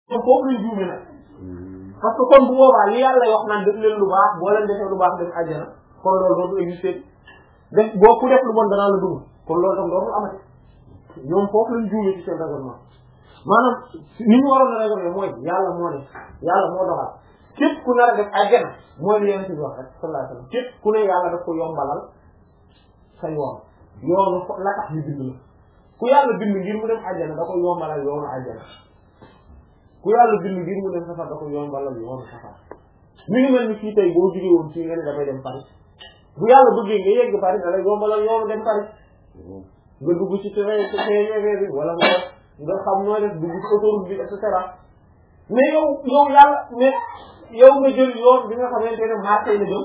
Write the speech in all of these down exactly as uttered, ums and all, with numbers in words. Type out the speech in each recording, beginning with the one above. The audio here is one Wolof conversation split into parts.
kon foofu lañ juume nag parce que kon bu boobaa li yàlla wax naan def leen lu baax boo leen defee lu baax dem àjjana kon loolu dootu exister def boo ku def lu bon danaa la dugg kon loolu tam dootul amati ñoom foofu lañ juume ci seen raisonnement maanaam ni ñu waroon a raisonner mooy yàlla moo ne yàlla moo doxal képp ku nar a def àjjana mooy li yéen ci wax rek sallallahu alayhi wasallam képp ku ne yàlla daf ko yombalal sa yoon yoonu la tax ñu bind la ku yàlla bind ngir mu dem àjjana da ko yombalal yoonu àjjana ku yàlla bind ngir mu dem safar da ko yombalal yoonu safar mi ngi mel ni fii tey boo jógee woon fii nga ne dafay dem Paris bu yàlla bëggee nga yegg Paris da lay yombalal yoonu dem Paris nga dugg ci T V bi wala nga nga xam noo def dugg ci autoroute bi et cetera mais yow yow yàlla mais yow nga jël yoon bi nga xamante ne Marseille la jëm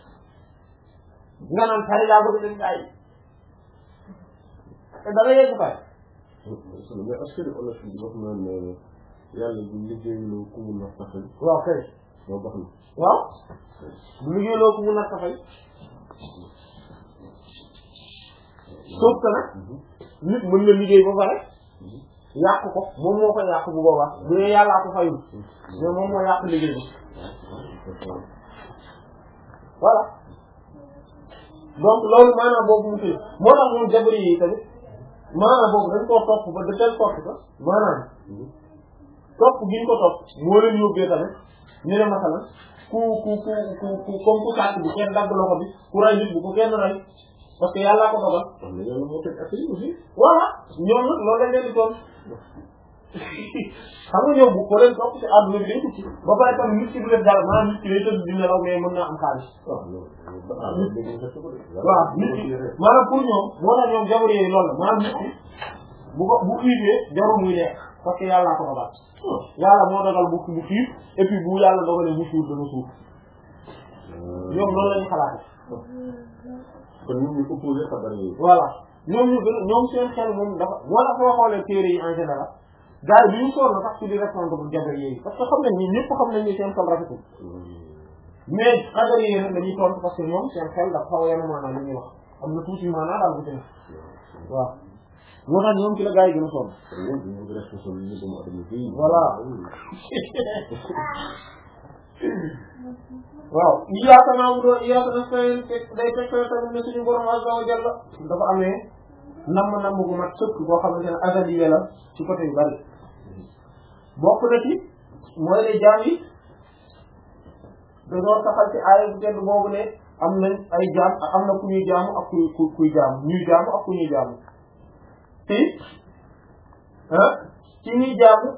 nga naan Paris laa bëgg dem gaa yi te da nga yegg Paris. mais est-ce que olof yi wax naan yàlla bu liggéeyuloo ku mu natt fay. waaw kay. waaw baax na. waaw bu liggéeyuloo ku mu natt fay. sauf que nag nit mën na liggéey ba pare yàq ko moom moo ko yàq bu boobaa bu dee yàllaa ko fayul mais moom moo yàq liggéey ba voilà donc loolu maanaam boobu mu kii moo tax ñun jabari yi tamit maanaam boobu dañ koo topp ba de telle sorte que maanaam topp gi ñu ko topp moo leen yóbbee tamit ñu ne masalan ku ku ku ku ku comme ku sàcc bi kenn dagg loxo bi ku ray nit bu ko kenn ray parce que yàllaa ko dogal. wax dëgg yàlla moo teg ak yi aussi. voilà ñoom nag loolu lañ leen di toll xam nga ñoom bu ko leen topp ci àdduna bi day tukki ba pare tam nit ki du def dara maanaam nit ki day tëdd di nelaw mais mën naa am xaalis. waaw waaw nit ki maanaam pour ñoom moo tax ñoom jamono yooyu loolu la maanaam nit ki bu ko bu xiifee jarul muy lekk parce que yàllaa ko dogal. yàlla moo dogal bu bu xiif et puis bu yàlla dogalee bu suur dana suur ñoom loolu la ñu xalaatee. kon ñun ñu opposé xabar yi. voilà ñoom ñu gën ñoom seen xel moom dafa wala soo xoolee téere yi en général gars yi bi ñu soor na sax ci di répondre bu jabar yi parce que xam nañ ni ñëpp xam nañ ni seen xel rafetul mais xabar yi nag dañuy tontu parce que ñoom seen xel dafa xaw a yenn maanaam li ñuy wax am na tuuti maanaam daal bu ci nekk waaw moo tax ñoom ci la gars yi gën a sonn. voilà waaw iyyaaka na'budu wa iyyaaka nasta'iin day fekk tamit ne suñu borom azza wa jalla dafa amee namm namm gu mat sëkk boo xamante ne azaliya la ci côté yu bari bokk na ci mooy ne jaam yi dañoo taxal ci aaya bu tedd boobu ne am nañ ay jaam am na ku ñuy jaamu ak ku ku kuy jaamu ñuy jaamu ak ku ñuy jaamu te ah ci ñuy jaamu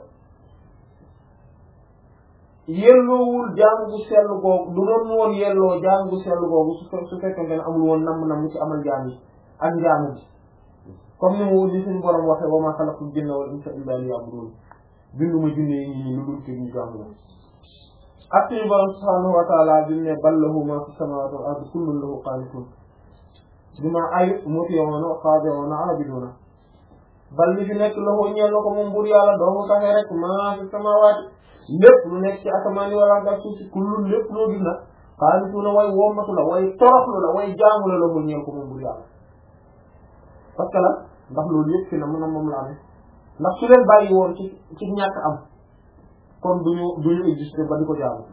yelloowul jaamu bu sell googu du doon woon yelloo jaamu bu sell googu su fe su fekkente ne amul woon namm namm ci amal jaam yi ak njaamu bi comme ni mu li suñu borom waxee wa maa xalaqtul jinna wal insa illa liya'budun bindu ma jinne yi ñi lu dul ci ñu jaamu la ak suñu borom subhanahu wa ta'ala bi ne bal lahu ma fi samawati wal ardi kullun lahu qanitun bima ay muti'una khadi'una abiduna bal li fi nekk lahu ñeel na ko moom buur yàlla doomu taxe rek ma fi samawati lépp lu nekk ci asamaan yi wala nga suuf si kullun lépp loo gis nag qanituna way wommatu la way toroxlu la way jaamu la lahu ñeel ko moom buur yàlla parce que la ndax loolu yëpp fi na mën a moom la amee ndax su leen bàyyi woon ci ci ñàkk am kon duñu duñu exister ba di ko jaamu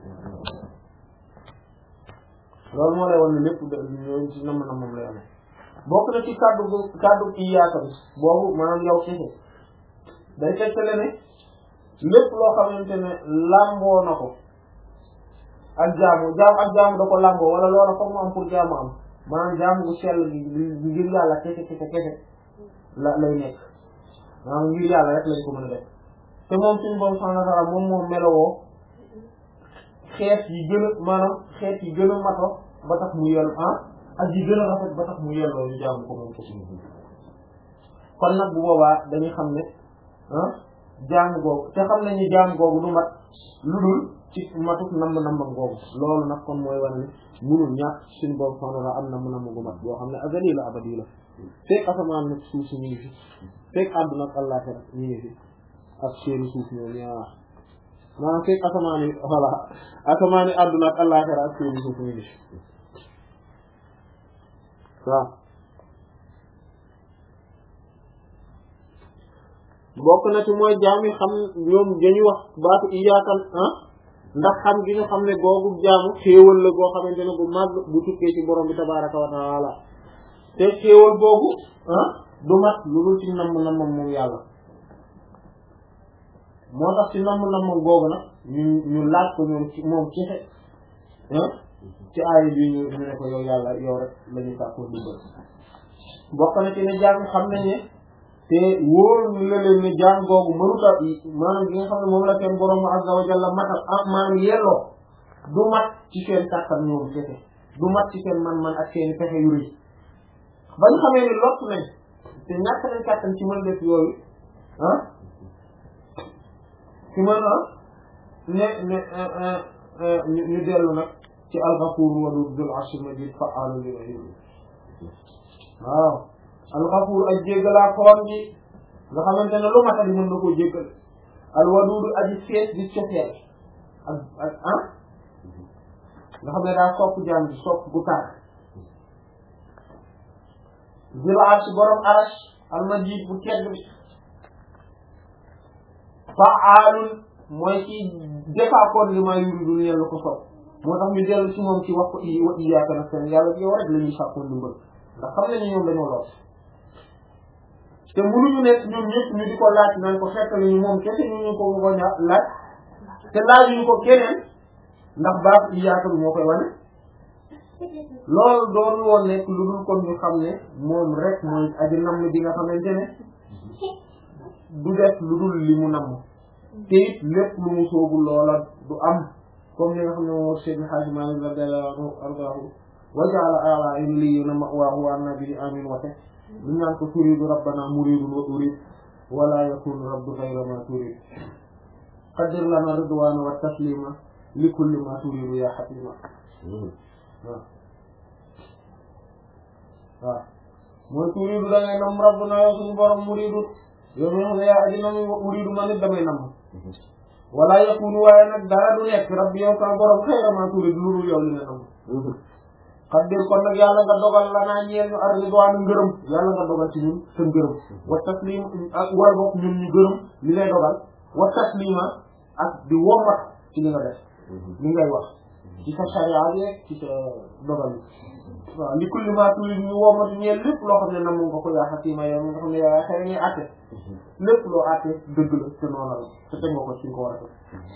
loolu moo lay wan ne lépp ñooñu ci nam na moom lay amee bokk na ci kàddu bu kàddu iyyaaka bi boobu maanaam yow kese day tegtale ne lépp loo xamante ne làmboo na ko ak jaamu jaam ak jaamu da ko làmboo wala loola foog mu am pour jaamu am maanaam jaamu bu sell gi ngir yàlla kese kese kese la lay nekk maanaam ngir yàlla rek lañ ko mën a def te moom suñu borom subhanahu wa ta'ala moom moom melowoo xeet yi gën a maanaam xeet yi gën a mato ba tax mu yell ah ak yi gën a rafet ba tax mu yelloo ñu jaamu ko moom kese kon nag bu boobaa dañuy xam ne ah jaamu googu te xam nañu jaamu googu du mat lu dul ci matuk namb nambam googu loolu nag kon mooy wane ne munul ñàkk suñu borom subhanahu wa ta'ala am namb namb gu mat boo xam ne azali la abadi la fekk asamaan nag suuf si ñu ngi fi fekk àdduna ak àllaaxira ñu ngi fi ak seeni suuf ñoom ñaar maanaam fekk asamaan yi voilà asamaan yi àdduna ak àllaaxira ak seeni suuf ñu ngi fi waaw bokk na ci mooy jaam yi xam ñoom dañuy wax baatu iyyaaka ah ndax xam gi ñu xam ne googu jaamu xéewal la goo xamante ne bu màgg bu tukkee ci borom bi tabaaraka wa taala te xéewal boobu ah du mat lu dul ci namm nammam moom yàlla moo tax ci namm nammam googu nag ñu ñu laaj ko ñoom ci moom cexe ah ci aaya bi ñu ñu ne ko yow yàlla yow rek la ñuy sàkku dimbal bokk na ci ne jaam xam nañ ne te wóor ñu la leen ne jaam googu mënuta maanaam gi nga xam ne moom la seen borom azza wa jalla matal ah maanaam yelloo du mat ci seen kàttan ñoom kese du mat ci seen man-man ak seen pexe yu rëy ba ñu xamee ne lott nañ te ñàkk nañ kàttan ci mën def yooyu ah ci mën a ne ne ñu ñu dellu nag ci al-Ghafuur Waduud Zul Arshil Majiid fa'aalun limaa yuriid waaw al-Ghafuur ak jéggalaa koon ji nga xamante ne lu mata di mën na koo jéggal al-Waduud aji fees di cofeel ak ak ah nga xam ne daa sopp jaam bi sopp gu tar Zul Arsh borom Arsh al-Majiid bu tedd bi fa'aalun mooy ci defaakoon limaa yuriidu lu yàlla ko sopp moo tax ñu dellu ci moom ci wax ko i wa iyyaaka nasta'iin yàlla yow rek la ñuy sàkkoon dimbal ndax xam nañu ñoom dañoo lool te mënuñu nekk ñoom ñëpp ñu di ko laaj nañ ko fekk ñu moom kese ñu ñu ko ko laaj te laajuñu ko keneen ndax baax iyyaaka bi moo koy wane loolu doon woon nekk lu dul kon ñu xam ne moom rek mooy aji namm bi nga xamante ne du def lu dul li mu namm te it lépp lu mu soobu loola du am comme ni nga xam ne moom Seydou Hadj Malick radiyallahu anhu wa ja'ala a'laa illiyyiina ma'waahu wa an-nabiyyu amiin wate lu ñaan ko turiidu rabbana muriidun wa uriid wa laa yakuunu rabbu ghayra maa turiid qaddir lanaa ridwaana wa tasliima li kulli maa turiidu yaa hakiima waaw waaw mooy turiidu da ngay nam rabbuna yow suñu borom muriidu yow mi nga xam ne yaa aji nam uriidu man it damay nam wala yakunu waaye nag dara du nekk rabbi yow sa borom xayra ma turid lu dul yow li nga nam xaddir kon nag yàlla nga dogal la naa ñeel ñu ar ridwaan ngërëm yàlla nga dogal ci ñun sa ngërëm wa taslim ak wal bopp ñun ñu gërëm li lay dogal wa taslima ak di wommat ci li nga def li ngay wax ci sa sharia bi ci sa dogal bi waaw li kulli ma turid ñu wommatu ñeel lépp loo xam ne nam nga ko yaa xatima yow nga xam ne yaa xëy ngay àtte lépp loo àtte dëgg la te noonu la te teg nga ko ci nga ko war a def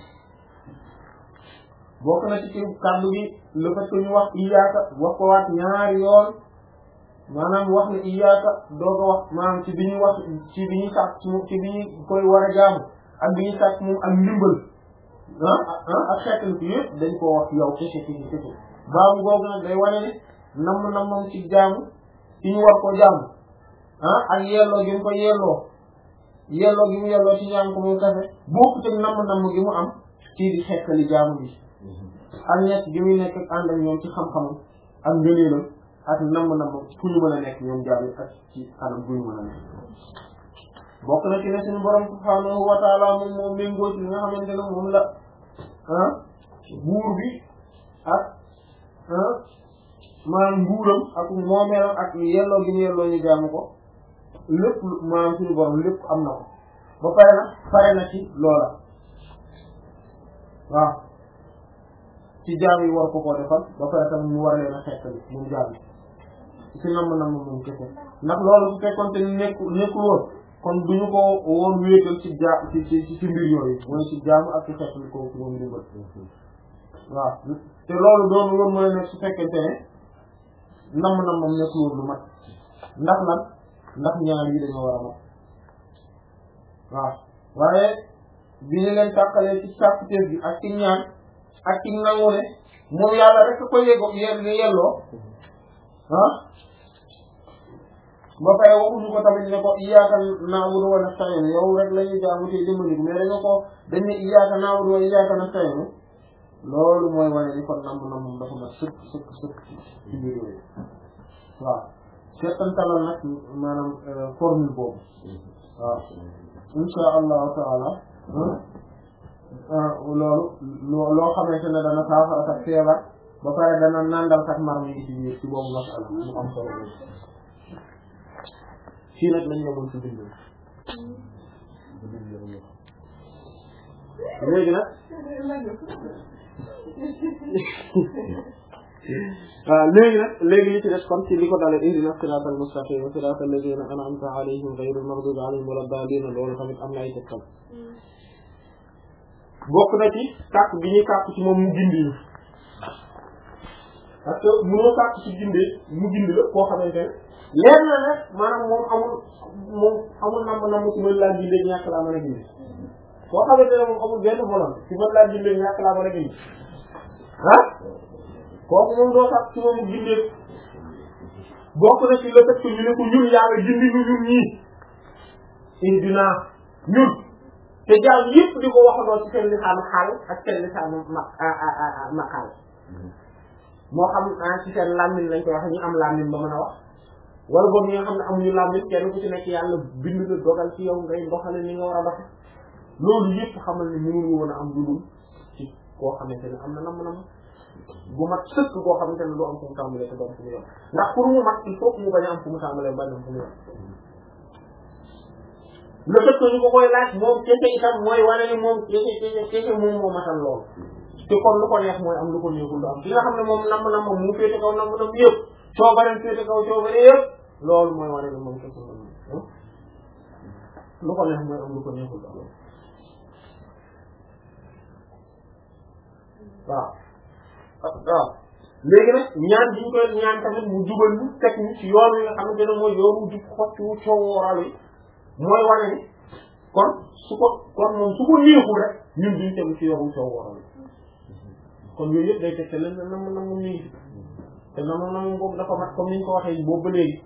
bokk na ci ci kàddu gi le fait que ñu wax iyyaaka wax ko waat ñaari yoon maanaam wax ne iyyaaka doo ko wax maanaam ci bi ñuy wax ci bi ñuy sàkk ci ci bi ñu koy war a jaamu ak bi ñuy sàkk moom ak ndimbal ah ah ak xeetal bi yëpp dañ koo wax yow kese kese kese baabu googu nag day wane ne namm nammam ci jaamu ci ñu war koo jaamu ah ak yelloo gi mu ko yelloo yelloo gi mu yelloo ci ñaan ko moom kese bokku te namm namm gi mu am ci di xekkali jaamu bi ak nekk gi muy nekk ak ànd ak ñoom ci xam-xamam ak ngëneelam ak namm namm fu ñu mën a nekk ñoom jaamu ak ci anam bu ñu mën a nekk bokk na ci ne suñu borom subhaanahu wa taala moom moom méngoo ci li nga xamante ne moom la ah buur bi ak ah maanaam nguuram ak moomeelam ak yelloo gi ñu yelloo ñu jaamu ko lépp maanaam suñu borom lépp am na ko ba pare na pare na ci loola waaw ci jaam yi war ko koo defal ba pare tamit ñu war leen a xettali moom jaam yi ci namm namm moom kese ndax loolu su fekkoon te nekk nekkul woon kon duñu ko woon wéetal ci ja ci ci ci mbir yooyu mooy ci jaam ak ci xettali ko ci moom dimbal waaw te loolu doon woon mooy nekk su fekkente ne namm namm moom nekkul woon lu mat ndax lan ndax ñaar yi dañoo war a mat waaw waaye bi ñu leen tàqalee ci sàkkuteef bi ak ci ñaan ak ci nangu ne moom yàlla rek ko yego ye yelloo ah ba pare waxuñu ko tamit ne ko iyyaaka na'budu wa nasta'iin yow rek la ñuy jaamu te dimbali mais dañu ko dañ ne iyyaaka na'budu wa iyyaaka nasta'iin loolu mooy wane ni kon namm namm dafa mat sëkk sëkk sëkk ci biir yooyu waaw seetantalal nag maanaam formule boobu waaw insha allahu taala loolu loo xamante ne dana saafara sax feebar ba pare dana nandal sax mar mi ngi ci biir ci boobu masala mu am solo fii nag lañ yemoon ci bind léegi nag waaw léegi nag léegi li ci des kon ci li ko dalee ihdina siraatal mustaqim siraatal lazina an'amta alayhim ghayril maghdubi alayhim wala daalliin loolu tamit am na ay tegtal bokk na ci kàpp bi ñuy kàpp ci moom mu gindi ñu parce que mënoo kàpp ci gindee mu gindi la koo xamante ne leer na rek maanaam moom amul moom amul namb namb ci mën laa gindee ñàkk laa mën a gindi koo xamante ne moom amul benn volonté ci mën laa gindee ñàkk laa mën a gindi ah kooku moom doo kàpp ci moom mu gindee bokk na ci le fait que ñu ne ko ñun yàlla gindi ñu ñun ñii ihdina ñun te jaam yëpp di ko waxandoo ci seen lisaanu xaal ak seen lisaanu ma maqaal moo xam ci seen làmmiñ lañ koy wax ñu am làmmiñ ba mën a wax wala boog ñi nga xam ne amuñu làmmiñ kenn ku ci nekk yàlla bind la dogal ci yow ngay doxale ni nga war a doxe loolu yëpp xamal ne mënuñu woon a am dudul ci koo xamante ne am na nam nam bu mat sëkk koo xamante ne du am fu mu tàmbalee te doom fu mu yor ndax pour mu mat il faut que mu bañ a am fu mu tàmbalee bañ am fu mu yor le fait que ñu ko koy laaj moom kese itam mooy wane ni moom kese kese kese moom moo matal lool te kon lu ko neex mooy am lu ko neexul du am ki nga xam ne moom namm na moom mu féete kaw namm nam yëpp coobareem féete kaw coobare yëpp loolu mooy wane ni moom kese moom lu ko neex mooy am lu ko neexul du am waaw waaw léegi nag ñaan bi ñu koy ñaan tamit mu jubal ñu teg ñu ci yoon wi nga xamante ne mooy yoonu jub xocc wu coowooral yi mooy wane ni kon su ko kon moom su ko neexul rek ñun duñ tegu ci yoonu coowooral yi kon yooyu yëpp day teg te leen nam nam mu ngi te nam nam boobu dafa mat comme ni ñu ko waxee boobu ba léegi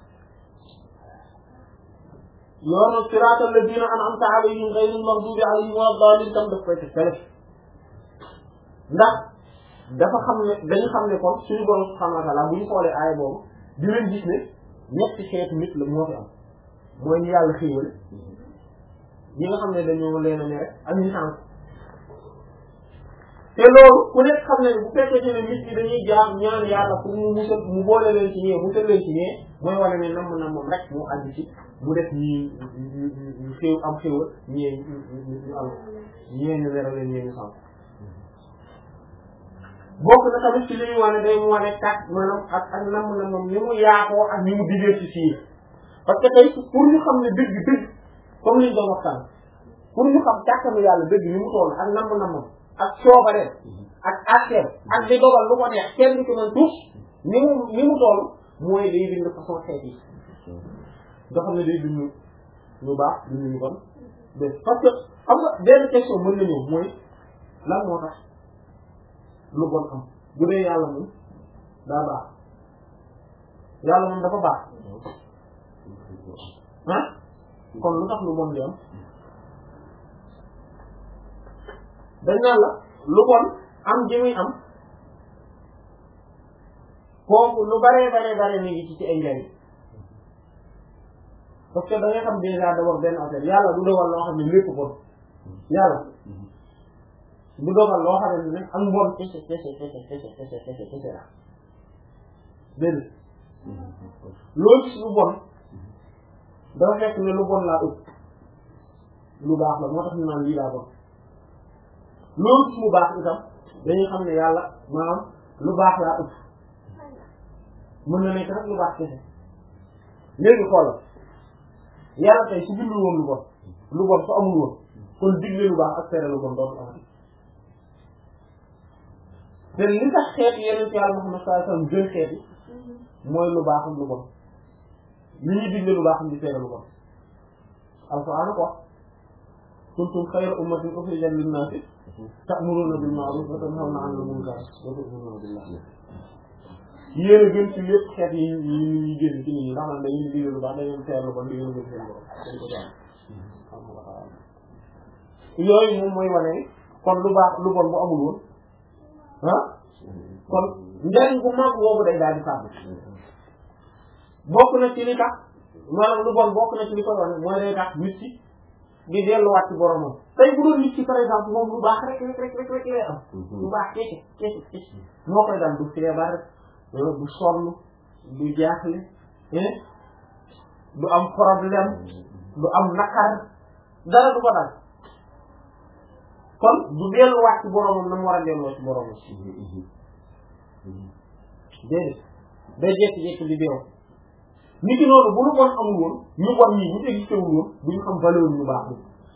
yoonu siraatal lazina an'amta alayhim ghayril maghdubi alayhim wala daalliin tam daf koy teg tele ndax dafa xam ne dañu xam ne kon suñu borom subhaanahu wa ta'aala bu ñu xoolee aaya boobu di leen gis ne ñetti xeetu nit la moo fi am mooy ñu yàlla xéewale ñi nga xam ne dañoo leen a ne rek ak ñu sànq te loolu ku nekk xam ne bu fekkee ne nit ñi dañuy jaam ñaan yàlla pour mu musal mu boole leen ci ñee musal leen ci ñee mooy wane ne namm na moom rek mu àgg ci mu def ñii ñu xéew am xéewal ñee ñu am ñee ñu leeral leen ñee ñu sànq bokk na tamit ci li ñu wane day mu wane kat maanaam ak ak namm na moom ni mu yaakoo ak ni mu diversifié parce que tey pour ñu xam ne dëgg dëgg comme liñ doon waxtaan pour ñu xam kàttanu yàlla dëgg ni mu toll ak namm na moom ak coobareem ak affaire ak di dogal lu ko neex kenn du ci mën tous ni mu ni mu toll mooy day bind façon xeet yi nga xam ne day bind lu baax bind ñu bon parce que xam nga benn question mën na ñëw mooy lan moo tax lu bon am bu dee yàlla moom daa baax yàlla moom dafa baax ah kon lu tax lu bon di am dañ naan la lu bon am ji muy am kooku lu baree baree baree mi ngi ci ci ay njariñ parce que da ngay xam déjà d'abord benn affaire yàlla du dogal loo xam ne lépp bon yàlla du dogal loo xam ne ak mbon kese kese kese kese kese kese kese la dégg loolu gis lu bon dafa fekk ne lu bon laa ëpp lu baax la moo tax ñu naan lii laa bon loolu gis mu baax itam dañuy xam ne yàlla maanaam lu baax laa ëpp mën na nekk rek lu baax kese léegi xoolal yàlla tey su bindul woon lu bon lu bon su amul woon kon digle lu baax ak tere lu bon dootu amati te li tax xeet yeneen ci yàlla Muhammad sallallahu alayhi wasallam gën xeet yi mooy lu baax ak lu bon li ñuy digle lu baax ak di tere lu bon alquran ko kuntum khayra ummatin ukhrijat lin-nas ta'muruna bil ma'ruf wa tanhawna 'anil munkar wa tu'minuna billah yéen a gën ci lépp xeet yi yi ñuy génn ci nit ñi ndax man dañuy digle lu baax dañuy tere lu bon di gën a gën seen borom dañ ko jàng yooyu moom mooy wane kon lu baax lu bon bu amul woon ah kon njariñ bu mag boobu day daal di sàmm bokk na ci li tax maanaam lu bon bokk na ci li ko wane mooy day tax nit ki di delluwaat ci boromam tey bu doon nit ki par exemple moom lu baax rek rek rek rek rek lay am lu baax keke keke keke moo koy dal du feebar du sonn du jaaxle du am problème du am naqar dara du ko dal kon du delluwaat ci boromam na mu war a delloo ci boromam déedéet day jékki-jékki di deew nit ki noonu bu lu bon amul woon ñu bon ñii ñu existé wul woon du ñu xam valeur ñu baax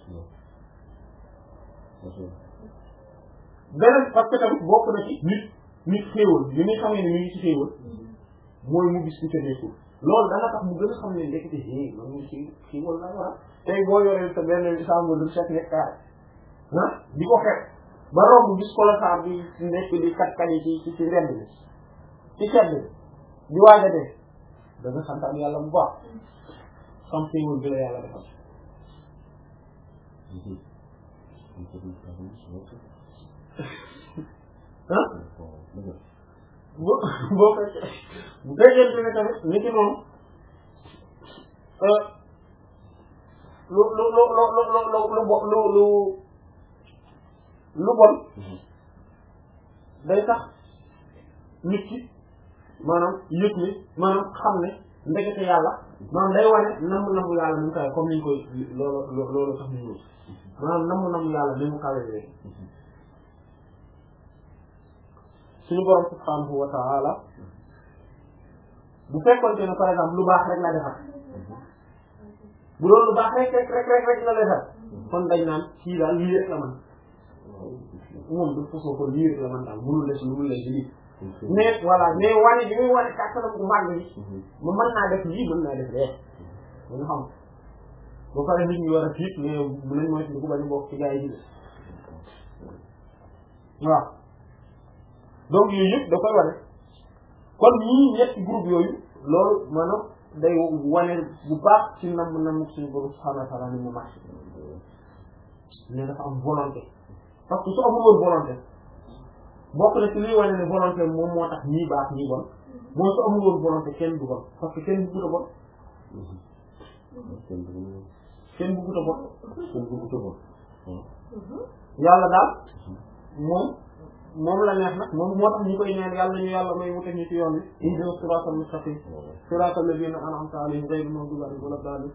beneen parce que tamit bokk na ci nit nit xéewal li muy xamee ne ñu ngi ci xéewal mooy mu gis ku ca nekkul loolu dana tax mu gën a xam ne ndekete é man ngi ci xéewal la war a tey boo yoree sa benn chambre de sept hectares ah di ko xeet ba romb gis colossar bi nekk di kat kali ci ci ci ndend bi ci sedd bi di waaj a dee da nga santaan yàlla bu baax xam xéewal bi la yàlla defal ah boo boo fekkee bu fekkente ne tamit ni ki noonu lu lu lu lu lu lu lu lu lu lu bon day tax nit ki maanaam yëg ni maanaam xam ne ndekete yàlla maanaam day wane namm namm yàlla ni mu kawe comme ni ñu koy loolu loolu tax ñu maanaam namm namm yàlla ni mu kawe léegi suñu borom subhanahu wa ta'ala bu fekkoon ne par exemple lu baax rek la defar bu doon lu baax rek rek rek rek rek la defar kon dañ naan kii daal lii rek la man moom du façon kon lii rek la man daal mënul la si mënul la si lii mais voilà mais wane bi muy wane kàttanam bu màgg bi ma mën naa def lii mën naa def lee da nga xam ba pare nit ñi war a tiit mais bu nañ mooy ko bañ a bokk ci gars yi waaw donc yooyu yëpp da koy wane kon ñii ñetti groupe yooyu loolu maanaam day wane bu baax ci nam nam suñu borom subhanahu wa ta'ala ni mu marché ne dafa am volonté parce que su amul woon volonté bokk na ci liy wane ne volonté moom moo tax ñii baax ñii bon mooy su amul woon volonté kenn du bon parce que kenn bëggut a bon kenn bëggut a bon kenn bëggut a bon yàlla daal moom moom la neex nag moom moo tax ñu koy ñaan yàlla ñu yàlla may wute ñu ci yoon wi ihdina siratal mustaqim siratal ladina an'amta alayhim ghayril maghdubi alayhim wala daalliin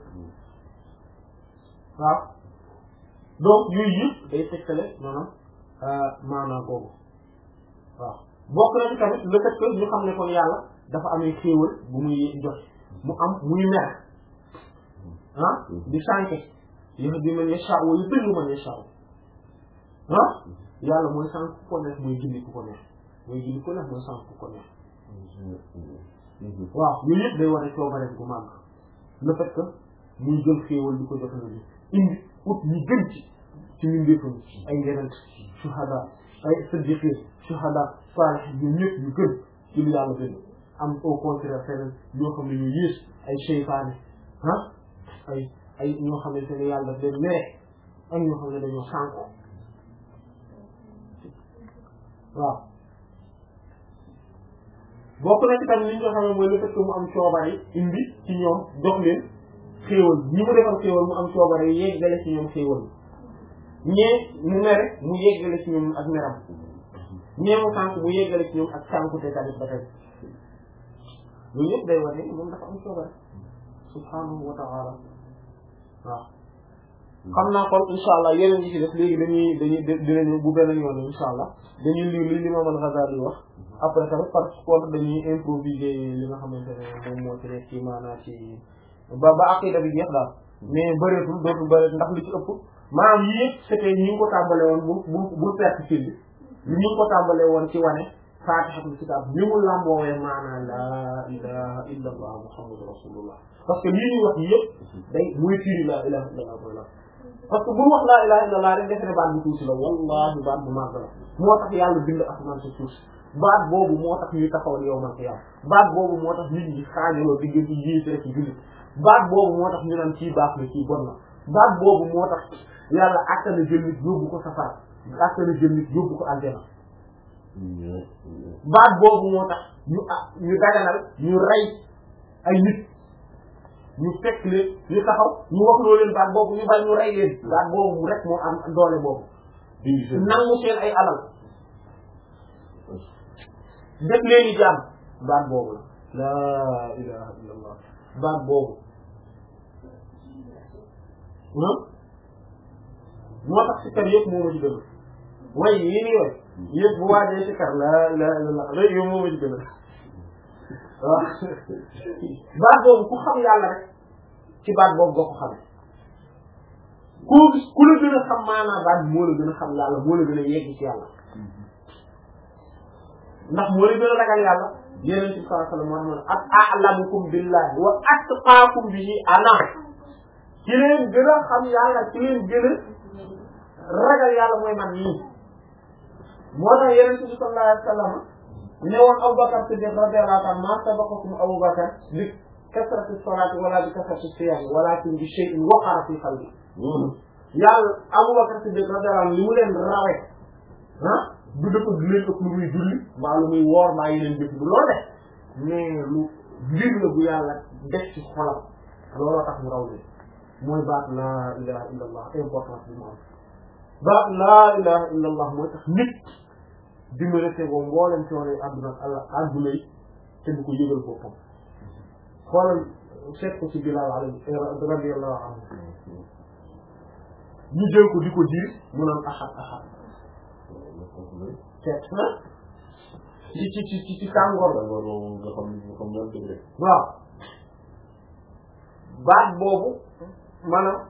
waaw donc yooyu yëpp day tekkale maanaam maanaam boobu waaw bokk nañ tamit le fait que ñu xam ne kon yàlla dafa amee xéewal bu muy jox mu am muy mer ah di sànke yahdi man yasha'u wa yudillu man yasha'u ah yàlla mooy sànq ku ko neex mooy gindi ku ko neex mooy gindi ku neex mooy sànq ku ko neex waaw yooyu yëpp day war a coobareem bu màgg le fait que muy jël xéewal di ko jox na bi indi ut ñu gën ci ci ñu ndéefam ay yeneen shuhada ay siddiqin shuhada salih ñoom ñëpp ñu gën ci lu yàlla gën am au contraire feneen ñoo xam ne ñu yées ay seytaane ah ay ay ñoo xam ne seen yàlla daf leen mere ak ñoo xam ne dañoo sànko waaw bokk na ci tam li ñu ko xamee mooy le fait que mu am coobare indi ci ñoom jox leen xéewal ñi mu defal xéewal mu am coobare yi yeggale ci ñoom xéewal ñee mu mere mu yeggale ci ñoom ak meram ñee mu sànk mu yeggale ci ñoom ak sànkute tamit ba tey loolu yëpp day wane moom dafa am coobare subhanahu wa ta'ala waaw xam naa kon insha allah yeneen yi ci def léegi dañuy dañuy dinañu bu beneen yoon insha allah dañuy liw li l'imam al-Ghazali wax après tamit par contre dañuy improviser li nga xamante ne moom moo ci nekk ci maanaam ci ba ba aqida bi jeex daal mais bëreetul dootul bëreet ndax li ci ëpp maanaam yii yëpp c'était ñi ngi ko tàmbale woon bu bu bu perte fil bi ñu ngi ko tàmbale woon ci wane faatihatul kitaab ni mu làmboowee maanaam laa ilaha illa allah muhammadu rasulullah parce que lii ñuy wax yëpp day muy firi laa ilaha illa allah parce que bu wax laa ilaha illa allah rek def ne baat bu tuuti la wallahi baat bu màgg la moo tax yàlla bind asamaan si suuf baat boobu moo tax ñuy taxawal yawmal qiyaama baat boobu moo tax nit ñi xaajaloo diggante yéese rek jullit baat boobu moo tax ñu naan kii baax na kii bon na baat boobu moo tax yàlla attana jël nit yóbbu ko safara attana jël nit yóbbu ko aljana baat boobu moo tax ñu ah ñu daganal ñu rey ay nit ñu fekk leen ñu taxaw ñu wax loo leen baat boobu ñu bañ ñu rey leen baat boobu rek moo am doole boobu nangu seen ay alal def leen i jaam baat boobu la laa ilaha illallah baat boobu moo tax si kar yëpp moo ma ci gën a way yii nii way yëpp bu waajee si kar la la la rek yow moo ma ci gën a waaw baat boobu ku xam yàlla rek ci baat boobu boo ko xamee koo gis ku la gën a xam maanaam baat moo la gën a xam yàlla moo la gën a yegg ci yàlla ndax moo la gën a ragal yàlla Yonent bi sallallahu alayhi wa sallam moo ak a'lamukum billahi wa atqaakum bihi ana ci leen gën a xam yàlla ci leen gën a ragal yàlla mooy man nii moo tax Yonent bi sallallahu alayhi wa sallam ne woon Abubakar Siddiq radiyallahu anhu ma sabaqakum Abubakar bi kasrati salaati wala bi kasrati siyaam walakin bi shay'in waqara fi qalbi yàlla Abubakar Siddiq radiyallahu anhu li mu leen rawe ah du dafa leen ëpp lu muy julli mbaa lu muy woor mbaa yeneen jëf du loolu def mais lu mbir la bu yàlla def ci xolam looloo tax mu raw leen mooy baat laa ilaha illa allah importance bi mu am baat laa ilaha illa allah mooy tax nit di ma rete boo mboolem coono yi àdduna ak àlla àdduna yi te du ko yëgal boppam xoolal seet ko ci Bilaal alayhi radiyallahu anhu ñu jël ko di ko jiir mu naan ahad ahad seet na ci ci ci ci ci tàngoor nga xam nga xam ñoom dëgg rek waaw baat boobu maanaam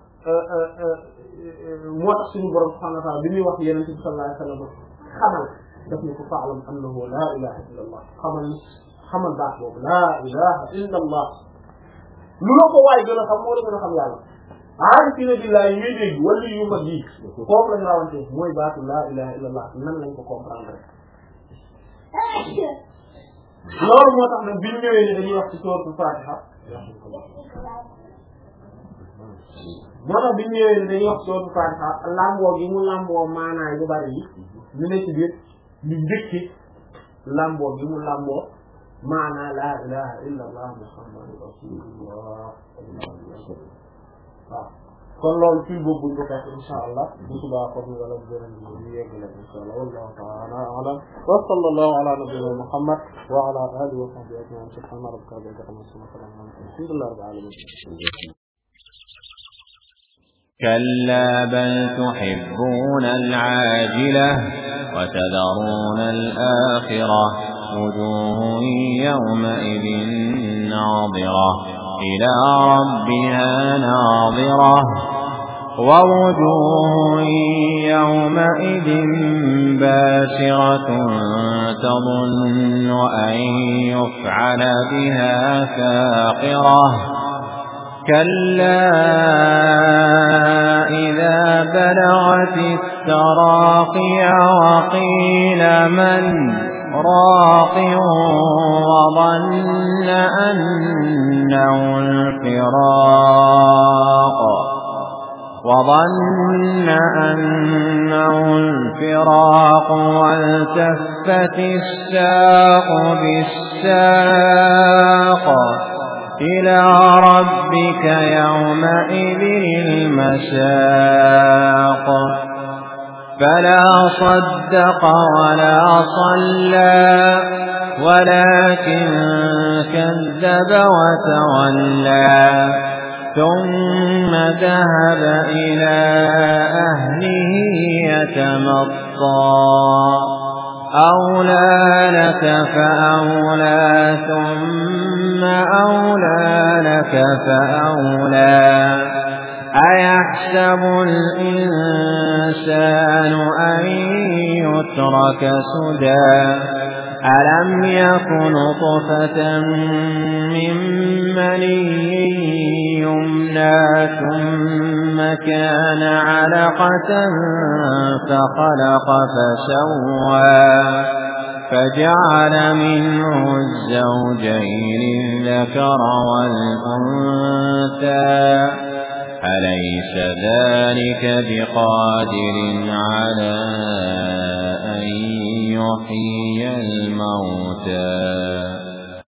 moo tax suñu borom subhanahu wa ta'ala bi muy wax Yonent bi sallallahu alayhi wa sallam xamal daf ni ko fa'lam annahu la ilaha illa allah xamal xamal baat boobu la ilaha illa allah lu la ko waay gën a xam moo la gën a xam yàlla aarifina billahi ñuy dégg wala yu mag yi foofu lañu rawante mooy baatu la ilaha illa allah nan lañ ko comprendre loolu moo tax nag bi ñu ñëwee ne dañuy wax ci sourate Fatiha moo tax bi ñu ñëwee ne dañuy wax ci sourate Fatiha lamboo gi mu lamboo maanaay yu bari yi ñu ne ci biir ñu njëkki lamboo gi mu lamboo maanaa la ilaha illa allah muhammadu rasulullah waaw kon loolu fii boobu buñ ko fekk insha allah bu subaa kon wala beneen ñu yegg la insha allah wallahu ta'ala a'lam wa sallallahu ala nabiyyina muhammad wa ala alihi wa sahbihi ajma'in subhana rabbika rabbil izzati amma yasifun wa salamun ala al-mursalin alhamdulillahi rabbil alamin كلا بل تحبون العاجلة وتذرون الآخرة وجوه يومئذ ناظرة إلى ربها ناظرة ووجوه يومئذ باسرة تظن أن يفعل بها فاقرة كلا إذا بلغت التراقي وقيل من راق وظن أنه الفراق وظن أنه الفراق والتفت الساق بالساق إلى ربك يومئذ المساق فلا صدق ولا صلى ولكن كذب وتولى ثم ذهب إلى أهله يتمطى أولى لك فأولى ثم أولى لك فأولى أيحسب الإنسان أن يترك سدى ألم يكن طفة من مني يمنى ثم كان علقة فخلق فسوى فجعل منه الزوجين الذكر والأنثى أليس ذلك بقادر على أن يحيي الموتى